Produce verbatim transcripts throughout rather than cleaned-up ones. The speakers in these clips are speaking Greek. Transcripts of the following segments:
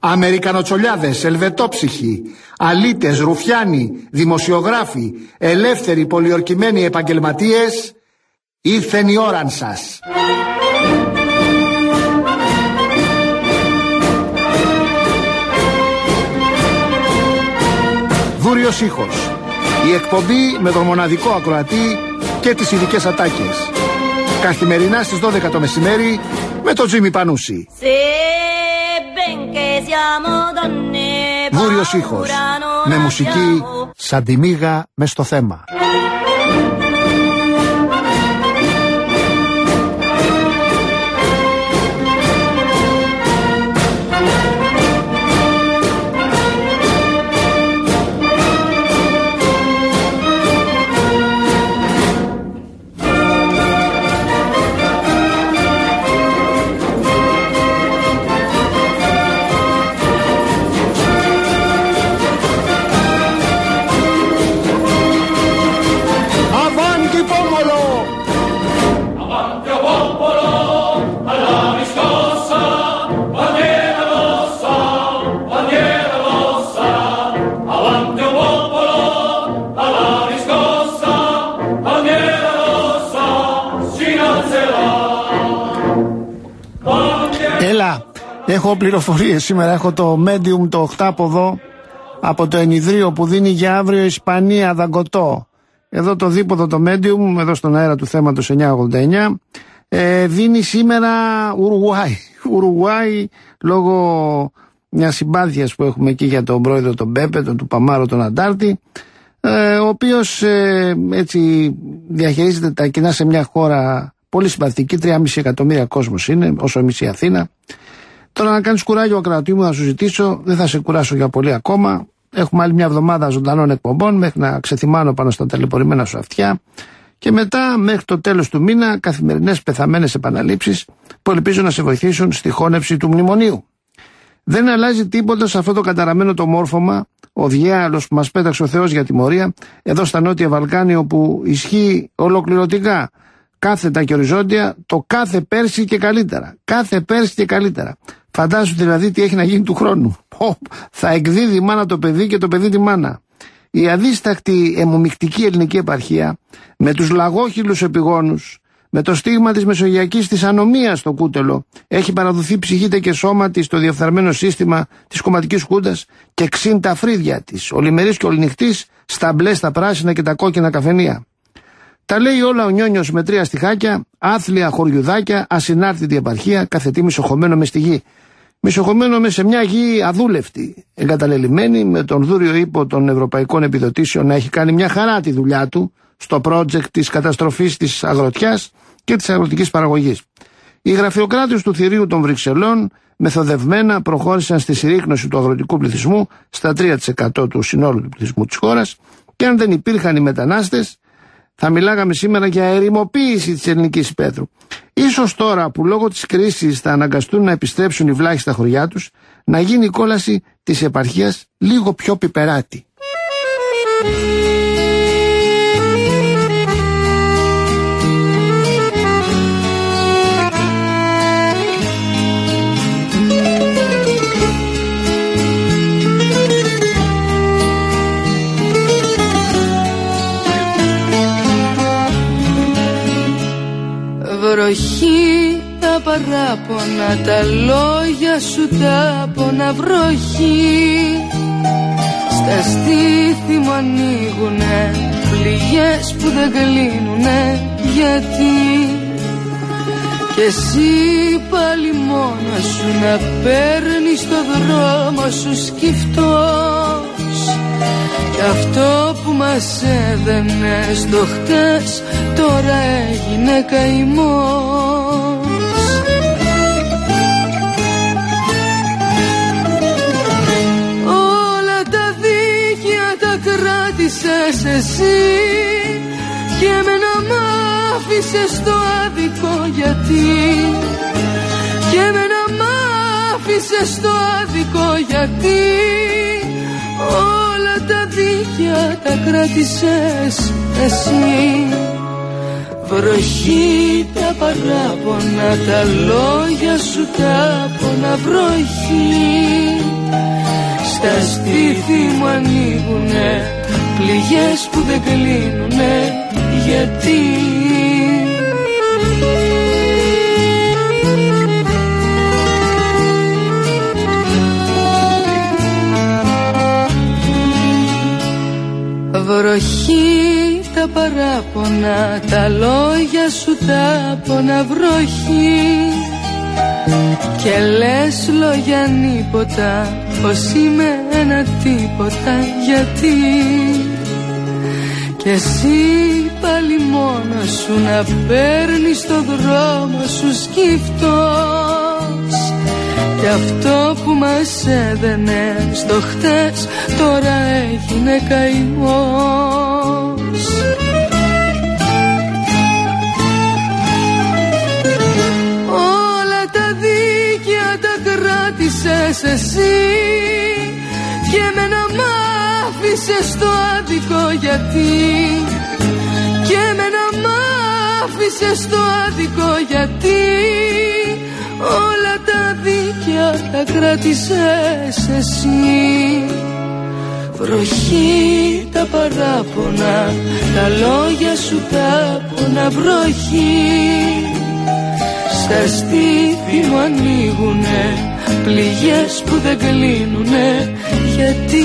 Αμερικανοτσολιάδες, ελβετόψυχοι, αλήτες, ρουφιάνοι, δημοσιογράφοι, ελεύθεροι πολιορκημένοι επαγγελματίες, ήρθεν η ώραν σας. Δούριος ήχος. Η εκπομπή με τον μοναδικό ακροατή και τις ειδικές ατάκες. Καθημερινά στις δώδεκα το μεσημέρι με τον Τζίμι Πανούση. Δούριος ήχος. Με μουσική σαν τη μύγα μες στο θέμα. Έχω πληροφορίες σήμερα, έχω το Medium το οκτάποδο από το ενιδρίο που δίνει για αύριο Ισπανία Δαγκωτό. Εδώ το δίποδο το Medium, εδώ στον αέρα του θέματος εννιακόσια ογδόντα εννιά, ε, δίνει σήμερα Ουρουάη. Ουρουάη λόγω μιας συμπάθειας που έχουμε εκεί για τον πρόεδρο τον Πέπε, τον του Παμάρο τον Αντάρτη, ε, ο οποίος ε, έτσι διαχειρίζεται τα κοινά σε μια χώρα πολύ συμπαθητική, τρία κόμμα πέντε εκατομμύρια κόσμος είναι, όσο εμείς η Αθήνα. Τώρα να κάνεις κουράγιο ακροατή μου να σου ζητήσω, δεν θα σε κουράσω για πολύ ακόμα. Έχουμε άλλη μια εβδομάδα ζωντανών εκπομπών μέχρι να ξεθυμάνω πάνω στα ταλαιπωρημένα σου αυτιά. Και μετά μέχρι το τέλος του μήνα καθημερινές πεθαμένες επαναλήψεις που ελπίζω να σε βοηθήσουν στη χώνευση του μνημονίου. Δεν αλλάζει τίποτα σε αυτό το καταραμένο το μόρφωμα, ο διάολος που μας πέταξε ο Θεός για τιμωρία, εδώ στα Νότια Βαλκάνια όπου ισχύει ολοκληρωτικά, κάθετα και οριζόντια, το κάθε πέρσι και καλύτερα. Κάθε πέρσι και καλύτερα. Φαντάσου δηλαδή τι έχει να γίνει του χρόνου. Ω, θα εκδίδει η μάνα το παιδί και το παιδί τη μάνα. Η αδίστακτη αιμομυκτική ελληνική επαρχία, με τους λαγόχυλους επιγόνους, με το στίγμα της μεσογειακής της ανομίας στο κούτελο, έχει παραδοθεί ψυχήτε και σώμα της στο διεφθαρμένο σύστημα της κομματικής χούντας και ξύν τα φρύδια της, ολημερής και ολνυχτής, στα μπλε, στα πράσινα και τα κόκκινα καφενεία. Τα λέει όλα ο Νιόνιος με τρία στιχάκια, άθλια χωριουδάκια, ασυνάρτητη επαρχία, κάθε τι μισοχωμένο με στη γη. Μισοχωμένο με σε μια γη αδούλευτη, εγκαταλελειμμένη, με τον δούριο ύπο των ευρωπαϊκών επιδοτήσεων να έχει κάνει μια χαρά τη δουλειά του στο project της καταστροφής της αγροτιάς και της αγροτικής παραγωγής. Οι γραφειοκράτες του θηρίου των Βρυξελών μεθοδευμένα προχώρησαν στη συρρίκνωση του αγροτικού πληθυσμού στα τρία τοις εκατό του συνόλου του πληθυσμού της χώρας και αν δεν υπήρχαν οι μετανάστες, θα μιλάγαμε σήμερα για ερημοποίηση της ελληνικής υπαίθρου. Ίσως τώρα που λόγω της κρίσης θα αναγκαστούν να επιστρέψουν οι βλάχοι στα χωριά τους, να γίνει η κόλαση της επαρχίας λίγο πιο πιπεράτη. Βροχή, τα παράπονα, τα λόγια σου τα πόνα. Βροχή, στα στήθη μου ανοίγουνε πληγές που δεν κλείνουνε. Γιατί κι εσύ πάλι μόνος σου να παίρνεις το δρόμο σου σκυφτός. Κι αυτό που μας έδαινε στο χτες τώρα έγινε καημός. Όλα τα δίκαια τα κράτησες εσύ και εμένα μ' άφησες στο άδικο. Γιατί και εμένα μ' άφησες στο άδικο. Γιατί όλα τα δίκαια τα κράτησες εσύ. Βροχή, τα παράπονα, τα λόγια σου τα πόνα. Βροχή, στα στήθη μου ανοίγουνε πληγές που δεν κλείνουνε. Γιατί βροχή τα παράπονα, τα λόγια σου τα πόνα βροχή. Και λες λόγια νύποτα, πως είμαι ένα τίποτα. Γιατί κι εσύ πάλι μόνος σου να παίρνεις το δρόμο σου σκύφτος. Κι αυτό που μας έδαινε στο χτες τώρα έγινε καημός. Όλα τα δίκαια τα κράτησες εσύ και εμένα μ' άφησες στο άδικο. Γιατί και εμένα μ' άφησες στο άδικο. Γιατί όλα τα δίκαια τα κράτησες εσύ. Βροχή τα παράπονα, τα λόγια σου τα πόνα βροχή. Στα στήθη μου ανοίγουνε πληγές που δεν κλείνουνε. Γιατί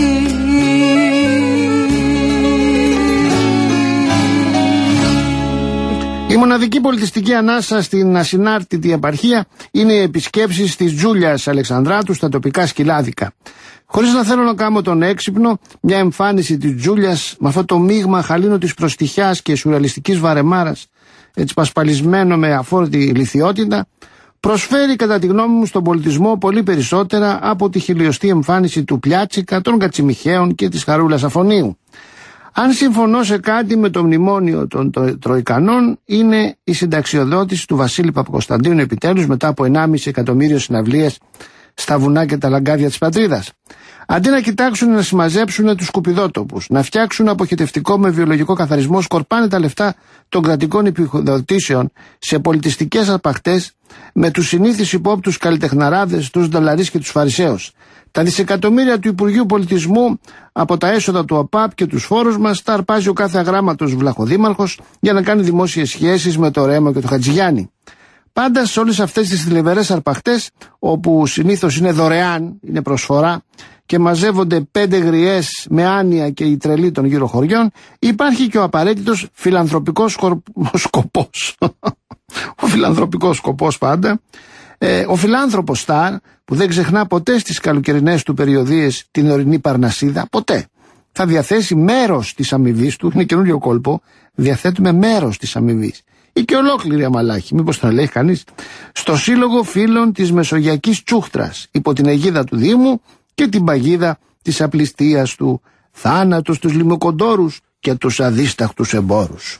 η μοναδική πολιτιστική ανάσα στην ασυνάρτητη επαρχία είναι οι επισκέψεις της Τζούλιας Αλεξανδράτου στα τοπικά σκυλάδικα. Χωρίς να θέλω να κάνω τον έξυπνο, μια εμφάνιση της Τζούλιας με αυτό το μείγμα χαλίνο της προστιχιάς και σουρεαλιστικής βαρεμάρας, έτσι πασπαλισμένο με αφόρητη λιθιότητα, προσφέρει κατά τη γνώμη μου στον πολιτισμό πολύ περισσότερα από τη χιλιοστή εμφάνιση του Πλιάτσικα, των Κατσιμιχαίων και της Χαρούλας Αφωνίου. Αν συμφωνώ σε κάτι με το μνημόνιο των Τροικανών, είναι η συνταξιοδότηση του Βασίλη Παπακοσταντίνου επιτέλους μετά από ενάμιση εκατομμύριο συναυλίες στα βουνά και τα λαγκάδια της πατρίδας. Αντί να κοιτάξουν να συμμαζέψουν τους σκουπιδότοπους, να φτιάξουν αποχετευτικό με βιολογικό καθαρισμό, σκορπάνε τα λεφτά των κρατικών επιδοτήσεων σε πολιτιστικές αρπαχτές με τους συνήθεις υπόπτους καλλιτεχναράδες, τους ντολαρίς και τους φαρισαίους. Τα δισεκατομμύρια του Υπουργείου Πολιτισμού από τα έσοδα του ΑΠΑΠ και τους φόρους μας τα αρπάζει ο κάθε αγράμματος βλαχοδήμαρχος για να κάνει δημόσιες σχέσεις με το Ρέμο και το Χατζηγιάννη. Πάντα σε όλες αυτές τις θλιβερές αρπαχτές, όπου συνήθως είναι δωρεάν, είναι προσφορά και μαζεύονται πέντε γριές με άνοια και οι τρελοί των γύρω χωριών, υπάρχει και ο απαραίτητος φιλανθρωπικός σκοπός. Ο φιλανθρωπικός σκοπός πάντα. Ε, ο φιλάνθρωπος Σταρ, που δεν ξεχνά ποτέ στις καλοκαιρινές του περιοδίες την ορεινή Παρνασσίδα, ποτέ, θα διαθέσει μέρος της αμοιβής του, είναι καινούριο κόλπο, διαθέτουμε μέρος της αμοιβής. Ή και ολόκληρη αμαλάχη, μήπως τον λέει κανείς, στο Σύλλογο Φίλων της Μεσογειακής Τσούχτρας, υπό την αιγίδα του Δήμου και την παγίδα της απληστίας του, θάνατος τους λιμοκοντόρους και τους αδίσταχτους εμπόρους.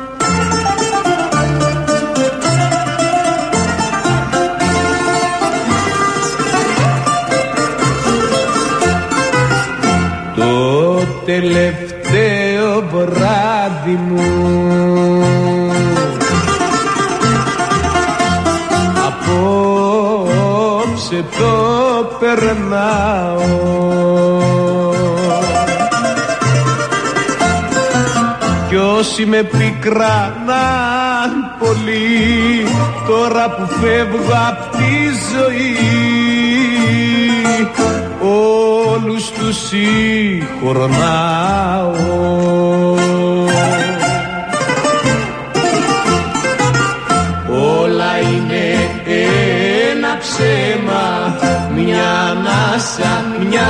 Το τελευταίο βράδυ μου απόψε το περνάω, κι όσοι με πικράναν πολύ τώρα που φεύγω απ' τη ζωή, όλους τους συγχωρνάω. Όλα είναι ένα ψέμα, μια ανάσα, μια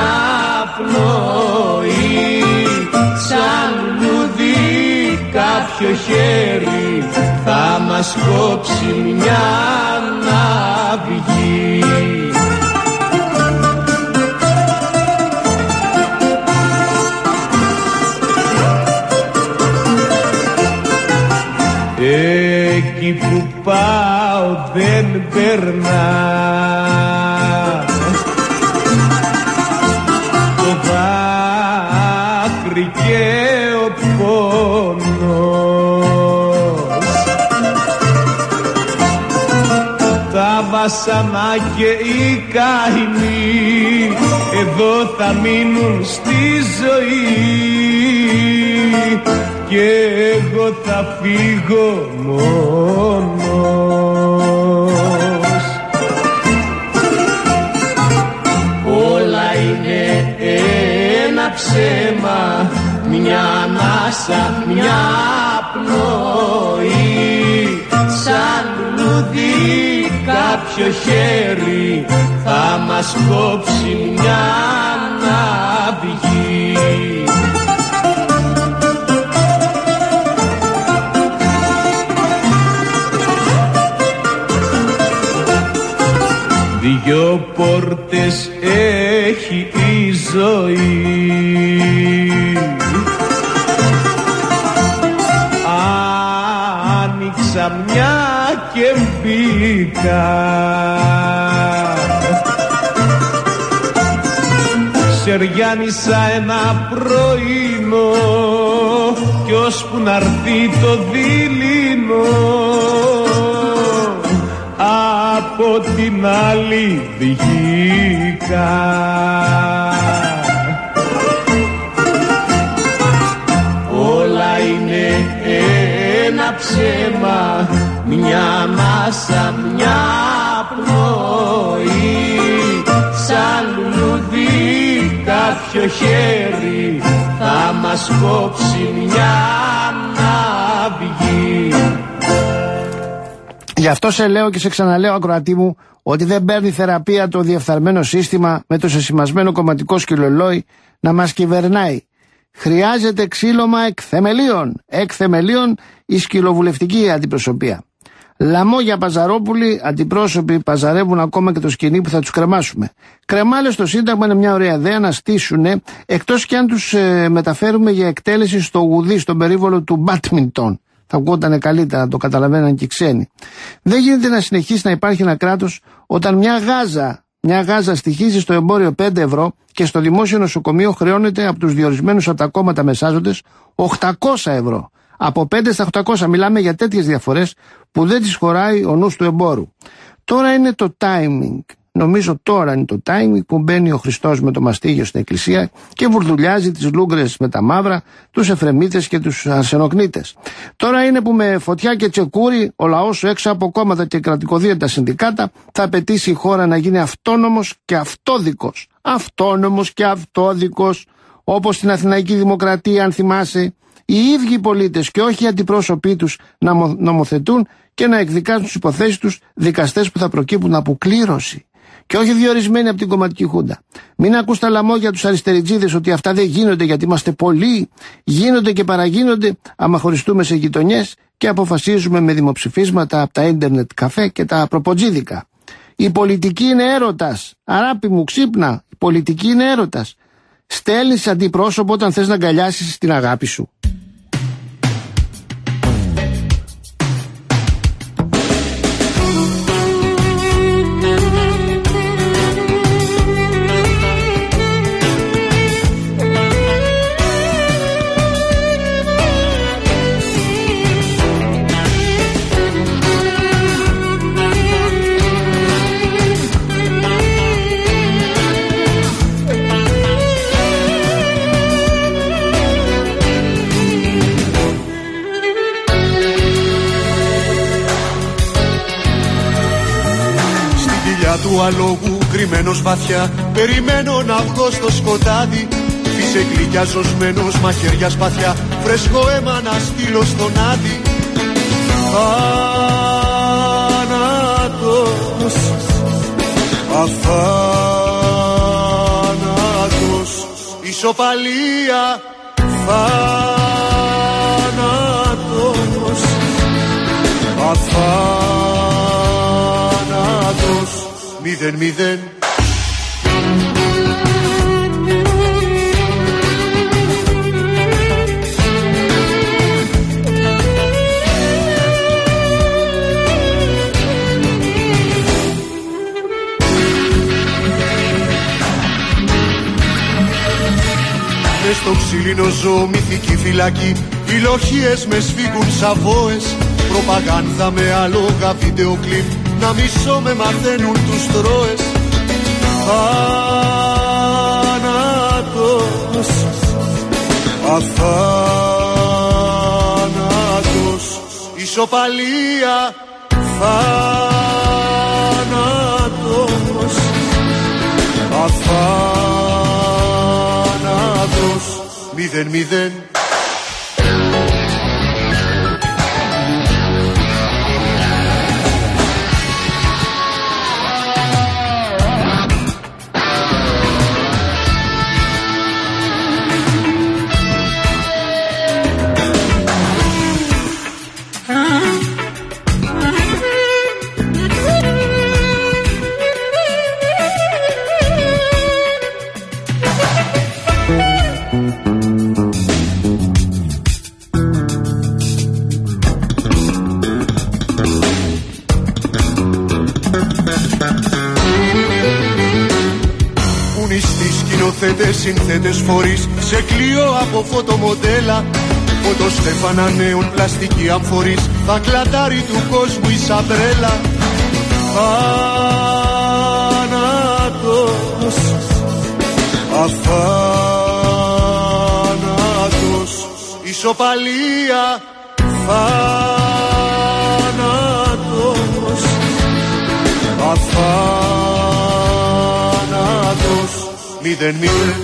πνοή, σαν λουδί κάποιο χέρι θα μας κόψει μια ναυγή. Εκεί που πάω δεν περνά το δάκρυ και ο πόνος, τα βασανά και οι καημοί εδώ θα μείνουν στη ζωή και εγώ θα φύγω μόνος. Όλα είναι ένα ψέμα, μια ανάσα, μια πνοή. Σαν λουλούδι κάποιο χέρι θα μας κόψει μια ναυγή. Δυο πόρτες έχει η ζωή, άνοιξα μια και μπήκα. Σεριάνισα ένα πρωινό κι ώσπου να έρθει το δειλινό από την άλλη βγήκα. Όλα είναι ένα ψέμα, μια ανάσα, μια πνοή. Σαν λουλούδι κάποιο χέρι θα μας κόψει μια ναυγή. Γι' αυτό σε λέω και σε ξαναλέω, ακροατή μου, ότι δεν παίρνει θεραπεία το διεφθαρμένο σύστημα με το σεσημασμένο κομματικό σκυλολόι να μας κυβερνάει. Χρειάζεται ξύλωμα εκ θεμελίων. Εκ θεμελίων η σκυλοβουλευτική αντιπροσωπεία. Λαμόγια Παζαρόπουλοι, αντιπρόσωποι παζαρεύουν ακόμα και το σκηνή που θα τους κρεμάσουμε. Κρεμάλες στο Σύνταγμα είναι μια ωραία ιδέα να στήσουνε, εκτός και αν τους ε, μεταφέρουμε για εκτέλεση στο γουδί, στον περίβολο του μπάτμιντον. Θα βγότανε καλύτερα, το καταλαβαίναν και οι ξένοι. Δεν γίνεται να συνεχίσει να υπάρχει ένα κράτος όταν μια γάζα, μια γάζα στοιχίζει στο εμπόριο πέντε ευρώ και στο δημόσιο νοσοκομείο χρεώνεται από τους διορισμένους από τα κόμματα μεσάζοντες οκτακόσια ευρώ. Από πέντε στα οκτακόσια μιλάμε για τέτοιες διαφορές που δεν τις χωράει ο νους του εμπόρου. Τώρα είναι το timing. Νομίζω τώρα είναι το timing που μπαίνει ο Χριστός με το μαστίγιο στην εκκλησία και βουρδουλιάζει τις λούγκρες με τα μαύρα, τους Εφρεμίτες και τους Αρσενοκνίτες. Τώρα είναι που με φωτιά και τσεκούρι ο λαός έξω από κόμματα και κρατικοδίαιτα συνδικάτα θα απαιτήσει η χώρα να γίνει αυτόνομος και αυτόδικος. Αυτόνομος και αυτόδικος, όπως στην Αθηναϊκή Δημοκρατία, αν θυμάσαι, οι ίδιοι πολίτες και όχι οι αντιπρόσωποι τους να νομοθετούν και να εκδικάζουν τις υποθέσεις τους δικαστές που θα προκύπτουν από κλήρωση. Και όχι διορισμένοι από την κομματική χούντα. Μην ακούς τα λαμόγια τους αριστεριτζίδες ότι αυτά δεν γίνονται γιατί είμαστε πολλοί. Γίνονται και παραγίνονται άμα χωριστούμε σε γειτονιές και αποφασίζουμε με δημοψηφίσματα από τα ίντερνετ καφέ και τα προποτζίδικα. Η πολιτική είναι έρωτας. Αράπη μου, ξύπνα. Η πολιτική είναι έρωτας. Στέλνεις αντιπρόσωπο όταν θες να αγκαλιάσεις την αγάπη σου. Του αλόγου κρυμμένος βαθιά, περιμένω να βγω στο σκοτάδι. Φύσε γλυκιά ζωσμένος, μαχαίρια σπαθιά, φρέσκο αίμα να στείλω στον Άδη. Θάνατος, αθάνατος, ισοπαλία. Θάνατος, αθάνατος, μηδέν μηδέν. Μες στο ξύλινο ζω μυθική φυλακή, οι λοχίες με σφίγγουν σαβόες. Προπαγάνδα με άλογα βίντεο κλιπ, να μισώ με μαθαίνουν τους τρώες. Θάνατος, Αθάνατος, ισοπαλία, θάνατος, αθάνατος, μηδέν μηδέν. Σκηνοθέτες, συνθέτες, φορείς σε κλειό από φωτομοντέλα, φωτοστέφανα νέων, πλαστική αμφορείς, θα κλατάρει του κόσμου η σαμπρέλα. Θάνατος, αθάνατος, ισοπαλία, θάνατος, αθάνατος, μηδέν μηδέν.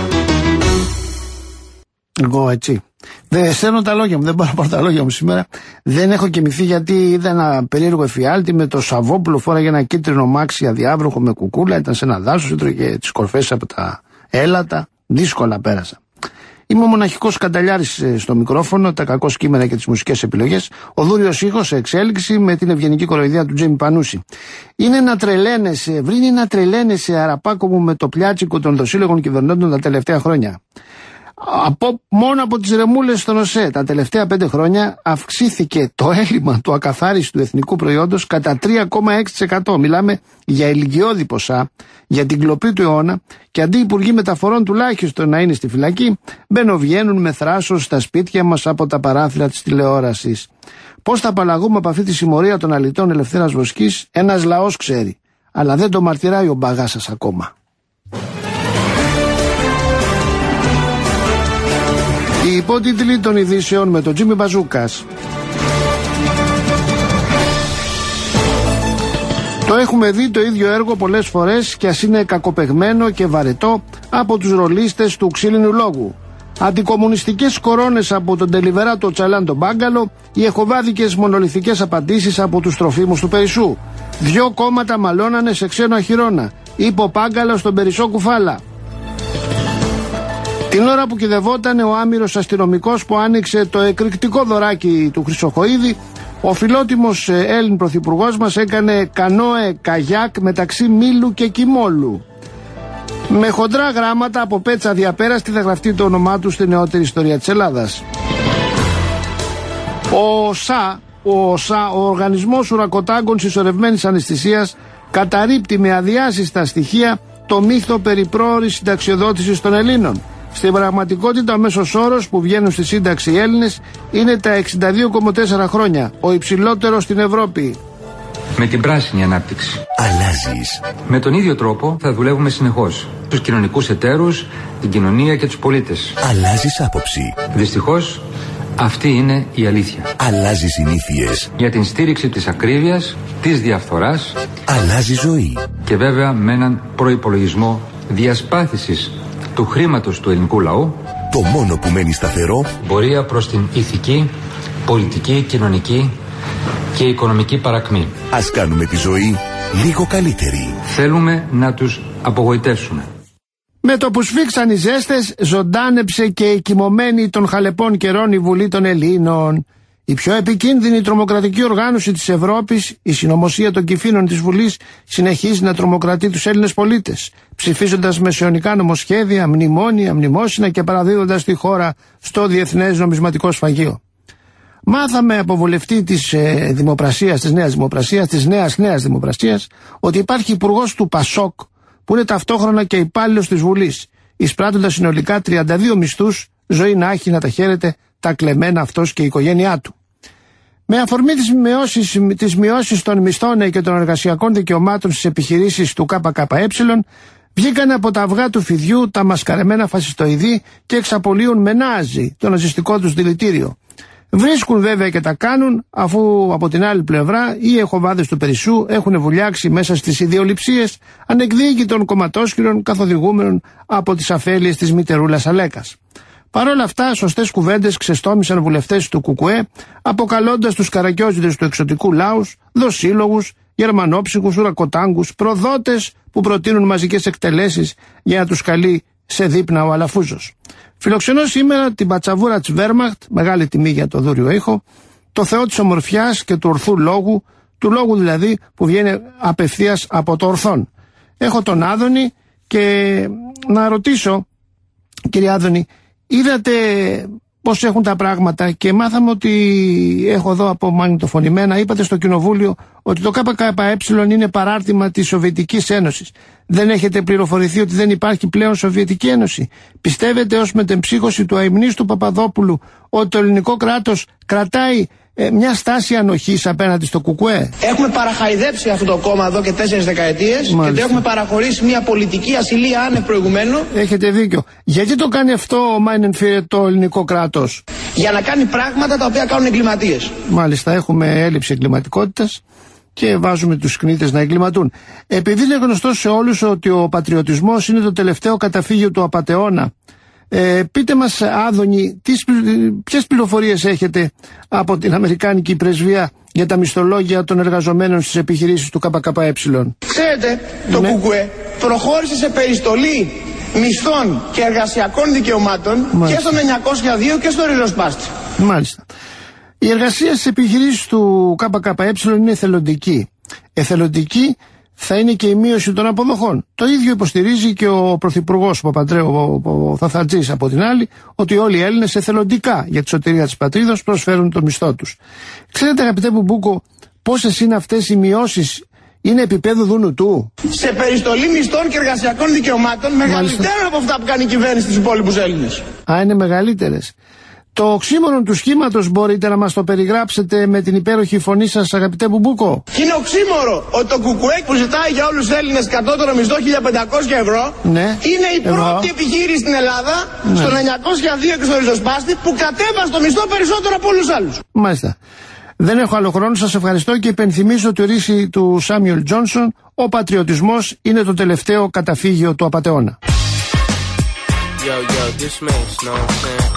Εγώ έτσι. Δεν στέλνω τα λόγια μου, δεν μπορώ να πάρω τα λόγια μου σήμερα. Δεν έχω κοιμηθεί γιατί είδα ένα περίεργο εφιάλτη με το Σαββόπουλο, φόραγε ένα κίτρινο μάξι αδιάβροχο με κουκούλα, ήταν σε ένα δάσος, έτρωγε τις κορφές από τα έλατα. Δύσκολα πέρασα. Είμαι ο μοναχικός Κανταλιάρης στο μικρόφωνο, τα κακό κείμενα και τις μουσικές επιλογές. Ο δούριος ήχος σε εξέλιξη με την ευγενική κοροϊδία του Τζέιμι Πανούση. Είναι να τρελαίνεσαι, βρίνει να τρελαίνεσαι, Αραπάκο μου, με το πλιάτσικο των δοσύλλογων κυβερνώντων τα τελευταία χρόνια. Από, μόνο από τις ρεμούλες στον ΟΣΕ τα τελευταία πέντε χρόνια αυξήθηκε το έλλειμμα του ακαθάριστου εθνικού προϊόντος κατά τρία κόμμα έξι τοις εκατό. Μιλάμε για ηλικιώδη ποσά, για την κλοπή του αιώνα, και αντί οι υπουργοί μεταφορών τουλάχιστον να είναι στη φυλακή, μπαινοβγαίνουν με θράσος στα σπίτια μας από τα παράθυρα της τηλεόρασης. Πώς θα απαλλαγούμε από αυτή τη συμμορία των αλητών Ελευθέρας Βοσκής, ένας λαός ξέρει, αλλά δεν το μαρτυράει ο μπαγάς σας ακόμα. Οι υπότιτλοι των ειδήσεων με τον Τζίμι Μπαζούκας. Το έχουμε δει το ίδιο έργο πολλές φορές και ας είναι κακοπεγμένο και βαρετό από τους ρολίστες του ξύλινου λόγου. Αντικομμουνιστικές κορώνες από τον Τελιβεράτο Τσαλάν τον Μπάγκαλο, οι εχοβάδικες μονολιθικές απαντήσεις από τους τροφίμους του Περισσού. Δυο κόμματα μαλώνανε σε ξένο αχυρώνα, είπε ο Πάγκαλος στον Περισσό Κουφάλα. Την ώρα που κυδευόταν ο άμυρος αστυνομικός που άνοιξε το εκρηκτικό δωράκι του Χρυσοχοΐδη, ο φιλότιμος Έλλην πρωθυπουργός μας έκανε κανόε καγιάκ μεταξύ Μήλου και Κιμόλου. Με χοντρά γράμματα από πέτσα διαπέραστη θα γραφτεί το όνομά του στη νεότερη ιστορία της Ελλάδας. Ο ΟΣΑ, ο, ΟΣΑ, ο Οργανισμός Ουρακοτάγκων Συσσωρευμένης Αναισθησίας, καταρρίπτει με αδιάσυστα στοιχεία το μύθο περί πρόωρης συνταξιοδότησης των Ελλήνων. Στην πραγματικότητα ο μέσος όρος που βγαίνουν στη σύνταξη οι Έλληνες είναι τα εξήντα δύο κόμμα τέσσερα χρόνια, ο υψηλότερος στην Ευρώπη. Με την πράσινη ανάπτυξη αλλάζεις. Με τον ίδιο τρόπο θα δουλεύουμε συνεχώς. Τους κοινωνικούς εταίρους, την κοινωνία και τους πολίτες. Αλλάζεις άποψη. Δυστυχώς αυτή είναι η αλήθεια. Αλλάζεις συνήθειες. Για την στήριξη της ακρίβειας, της διαφθοράς. Αλλάζει ζωή. Και βέβαια με έναν προϋπολογισμό διασπάθησης του χρήματος του ελληνικού λαού. Το μόνο που μένει σταθερό, πορεία προς την ηθική, πολιτική, κοινωνική και οικονομική παρακμή. Ας κάνουμε τη ζωή λίγο καλύτερη. Θέλουμε να τους απογοητεύσουμε. Με το που σφίξαν οι ζέστες, ζωντάνεψε και η κοιμωμένη των χαλεπών καιρών η Βουλή των Ελλήνων. Η πιο επικίνδυνη τρομοκρατική οργάνωση της Ευρώπης, η συνωμοσία των κυφήνων της Βουλής, συνεχίζει να τρομοκρατεί τους Έλληνες πολίτες, ψηφίζοντας μεσαιωνικά νομοσχέδια, μνημόνια, μνημόσυνα και παραδίδοντας τη χώρα στο Διεθνές Νομισματικό Σφαγείο. Μάθαμε από βουλευτή της ε, Δημοπρασίας, της Νέας Δημοπρασίας, της Νέας Νέας Δημοπρασίας, ότι υπάρχει υπουργός του Πασόκ, που είναι ταυτόχρονα και υπάλληλος της Βουλής, εισπράττοντας συνολικά τριάντα δύο μισθούς, ζωή να έχει να τα χαίρεται τα κλεμμένα αυτός και η οικογένειά του. Με αφορμή τις μειώσεις, τις μειώσεις των μισθών και των εργασιακών δικαιωμάτων στις επιχειρήσεις του ΚΚΕ, Βγήκαν από τα αυγά του φιδιού τα μασκαρεμένα φασιστοειδή και εξαπολύουν με νάζι το ναζιστικό τους δηλητήριο. Βρίσκουν βέβαια και τα κάνουν, αφού από την άλλη πλευρά οι εχοβάδες του Περισσού έχουν βουλιάξει μέσα στις ιδιοληψίες ανεκδίκητων κομματόσκυλων καθοδηγούμενων από τις αφέλειες της μητερούλας Αλέκας. Παρ' όλα αυτά, σωστές κουβέντες ξεστόμησαν βουλευτές του Κουκουέ, αποκαλώντας τους καρακιόζιδες του εξωτικού λάους δοσύλλογους, γερμανόψυχους, ουρακοτάγκους, προδότες που προτείνουν μαζικές εκτελέσεις για να τους καλεί σε δείπνα ο Αλαφούζος. Φιλοξενώ σήμερα την πατσαβούρα της Βέρμαχτ, μεγάλη τιμή για το δούριο ήχο, το θεό της ομορφιάς και του ορθού λόγου, του λόγου δηλαδή που βγαίνει απευθείας από το ορθόν. Έχω τον Άδωνη και να ρωτήσω, κύριε Άδωνη, είδατε πώς έχουν τα πράγματα και μάθαμε ότι, έχω εδώ από μαγνητοφωνημένα, είπατε στο κοινοβούλιο ότι το ΚΚΕ είναι παράρτημα της Σοβιετικής Ένωσης. Δεν έχετε πληροφορηθεί ότι δεν υπάρχει πλέον Σοβιετική Ένωση? Πιστεύετε ως μετεμψύχωση του αημνίστου Παπαδόπουλου ότι το ελληνικό κράτος κρατάει ε, μια στάση ανοχής απέναντι στο Κουκουέ? Έχουμε παραχαϊδέψει αυτό το κόμμα εδώ και τέσσερις δεκαετίες. Μάλιστα. Και το έχουμε παραχωρήσει μια πολιτική ασυλία άνευ προηγουμένου. Έχετε δίκιο. Γιατί το κάνει αυτό ο Μάινενφιρε το ελληνικό κράτος? Για να κάνει πράγματα τα οποία κάνουν εγκληματίες. Μάλιστα, έχουμε έλλειψη εγκληματικότητας και βάζουμε τους κνήτες να εγκληματούν. Επειδή είναι γνωστό σε όλους ότι ο πατριωτισμός είναι το τελευταίο καταφύγιο του απατεώνα, ε, πείτε μας, Άδωνη, τις, ποιες πληροφορίες έχετε από την Αμερικάνικη Πρεσβεία για τα μισθολόγια των εργαζομένων στις επιχειρήσεις του ΚΚΕ? Ξέρετε, το ναι. Κουκουέ προχώρησε σε περιστολή μισθών και εργασιακών δικαιωμάτων. Μάλιστα. Και στο εννιακόσια δύο και στο ριζοσπάστη. Μάλιστα. Η εργασία στις επιχειρήσεις του ΚΚΕ είναι εθελοντική. Εθελοντική θα είναι και η μείωση των αποδοχών. Το ίδιο υποστηρίζει και ο Πρωθυπουργός ο Παπαντρέου, ο, ο Θαθατζής από την άλλη, ότι όλοι οι Έλληνες εθελοντικά για τη σωτηρία της πατρίδος προσφέρουν το μισθό τους. Ξέρετε, αγαπητέ Μπουμπούκο, πόσες είναι αυτές οι μειώσεις? Είναι επίπεδο δούνου του. Σε περιστολή μισθών και εργασιακών δικαιωμάτων μεγαλύτερα από αυτά που κάνει η κυβέρνηση στους υπόλοιπους Έλληνες. Α, είναι μεγαλύτερες. Το οξύμορον του σχήματος μπορείτε να μας το περιγράψετε με την υπέροχη φωνή σας, αγαπητέ Μπουμπούκο? Είναι οξύμορο ότι το Κουκουέ που ζητάει για όλους τους Έλληνες κατώτερο μισθό χίλια πεντακόσια ευρώ, ναι, είναι η πρώτη ευρώ. επιχείρηση στην Ελλάδα, ναι, στο εννιακόσια δύο και στο ριζοσπάστη, που κατέβασε το μισθό περισσότερο από όλους τους άλλους. Μάλιστα. Δεν έχω άλλο χρόνο, σας ευχαριστώ και υπενθυμίζω τη ρίση του Σάμιουελ Τζόνσον: ο πατριωτισμός είναι το τελευταίο καταφύγιο του απατεώνα. Yo, yo, this makes no sense.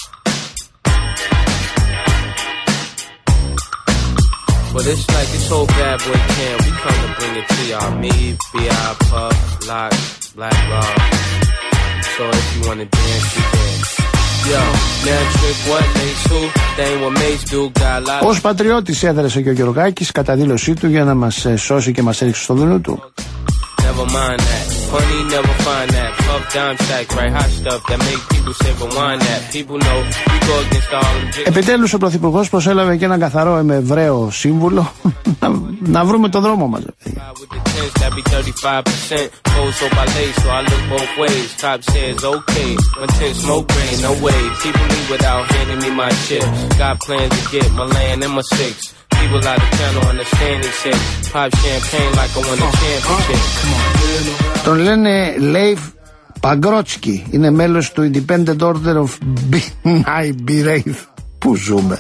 But it's like this whole bad boy camp, we come to bring it to y'all. Me, B I, Puff, Lock, Black Rob. So if you wanna dance, you dance. Yo, now trick what makes who? They ain't what makes do, got a lot. Ως πατριώτης έδρασε και ο Γεωργάκης κατά δήλωσή του για να μας σώσει και μας έριξει στο δούνο του. Never mind that. Funny, never find that. Puff dime stack, right? Hot stuff that make people say but why that. People know we go against all them. Επιτέλους ο Πρωθυπουργός προσέλαβε και έναν καθαρό εμεβραίο σύμβουλο να, να βρούμε το δρόμο μας. People out of town don't understand this shit. Pop champagne like I won a championship. Τον λένε Λέιβ Παγκρότσκι. Είναι μέλος του Independent Order of B'nai B'rith. Πού ζούμε?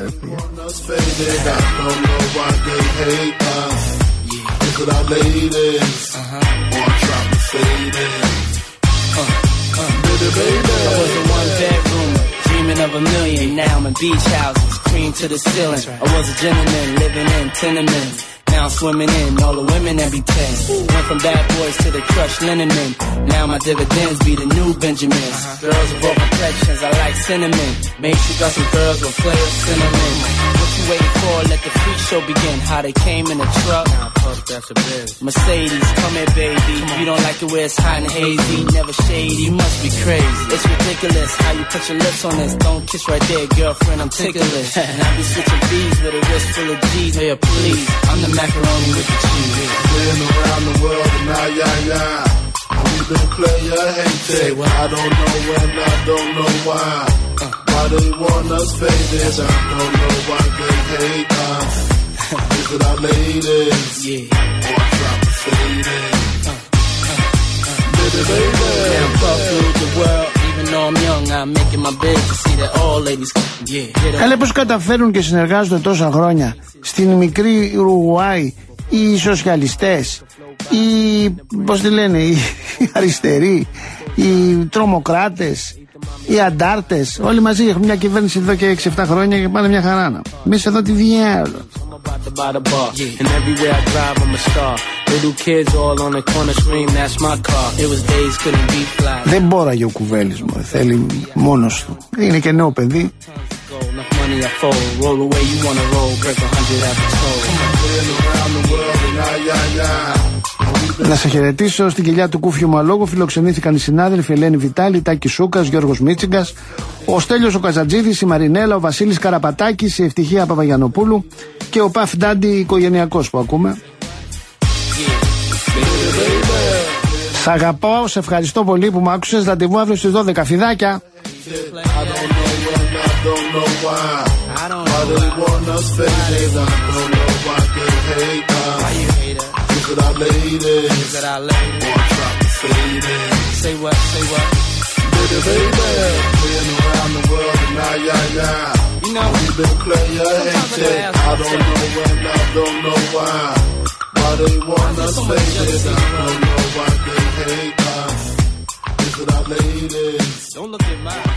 Of a million, now I'm in beach houses, cream to the ceiling. I was a gentleman living in tenements. Now I'm swimming in all the women that be ten. Went from bad boys to the crushed linen men. Now my dividends be the new Benjamins. Uh-huh. Girls of all complexions, I like cinnamon. Make sure you got some girls with flavor cinnamon. What you waiting for? Let the freak show begin. How they came in a truck. Nah, Puff, that's a Benz. Mercedes, come here, baby. Come you don't like it where it's hot and hazy, never shady. You must be crazy. It's ridiculous how you put your lips on this. Don't kiss right there, girlfriend. I'm ticklish. And I be switching B's with a wrist full of G's. Hey, please, I'm the macaroni with the cheese. Playing around the world and now, yeah, yeah. We've been player hated. I don't know when, I don't know why. Uh, why they want us faded? I don't know why they hate us. Is it our ladies? Yeah. Or drop the faded? Uh, uh, uh, Καλά, πως καταφέρουν και συνεργάζονται τόσα χρόνια στην μικρή Ουρουγουάη οι σοσιαλιστές, οι, πώς τη λένε, οι αριστεροί, οι τρομοκράτες, οι αντάρτες, όλοι μαζί έχουν μια κυβέρνηση εδώ και έξι εφτά χρόνια και πάνε μια χαράνα. Εμείς εδώ τι διάλογο. Δεν μπόραγε ο Κουβέλης μου, θέλει μόνος του. Είναι και νέο παιδί. Να σε χαιρετήσω. Στην κοιλιά του Κούφιου Μαλόγου φιλοξενήθηκαν οι συνάδελφοι Ελένη Βιτάλη, Τάκη Σούκας, Γιώργος Μίτσιγκας, ο Στέλιος ο Καζατζίδης, η Μαρινέλα, ο Βασίλης Καραπατάκης, η Ευτυχία Παπαγιανοπούλου και ο Παφ Ντάντι οικογενειακός που ακούμε. Σ' αγαπώ, σε ευχαριστώ πολύ που μ' άκουσες. Ραντεβού αύριο στις δώδεκα. Φιδάκια. Look at our ladies. Look at our ladies. Boy, drop the faded. Say what? Say what? Baby, baby. Playing around the world and now, yeah, yeah. You know, we've been player hated. I don't know when, I don't know why. Why they want us faded. I don't know why they hate us. Look at our ladies. Don't look at my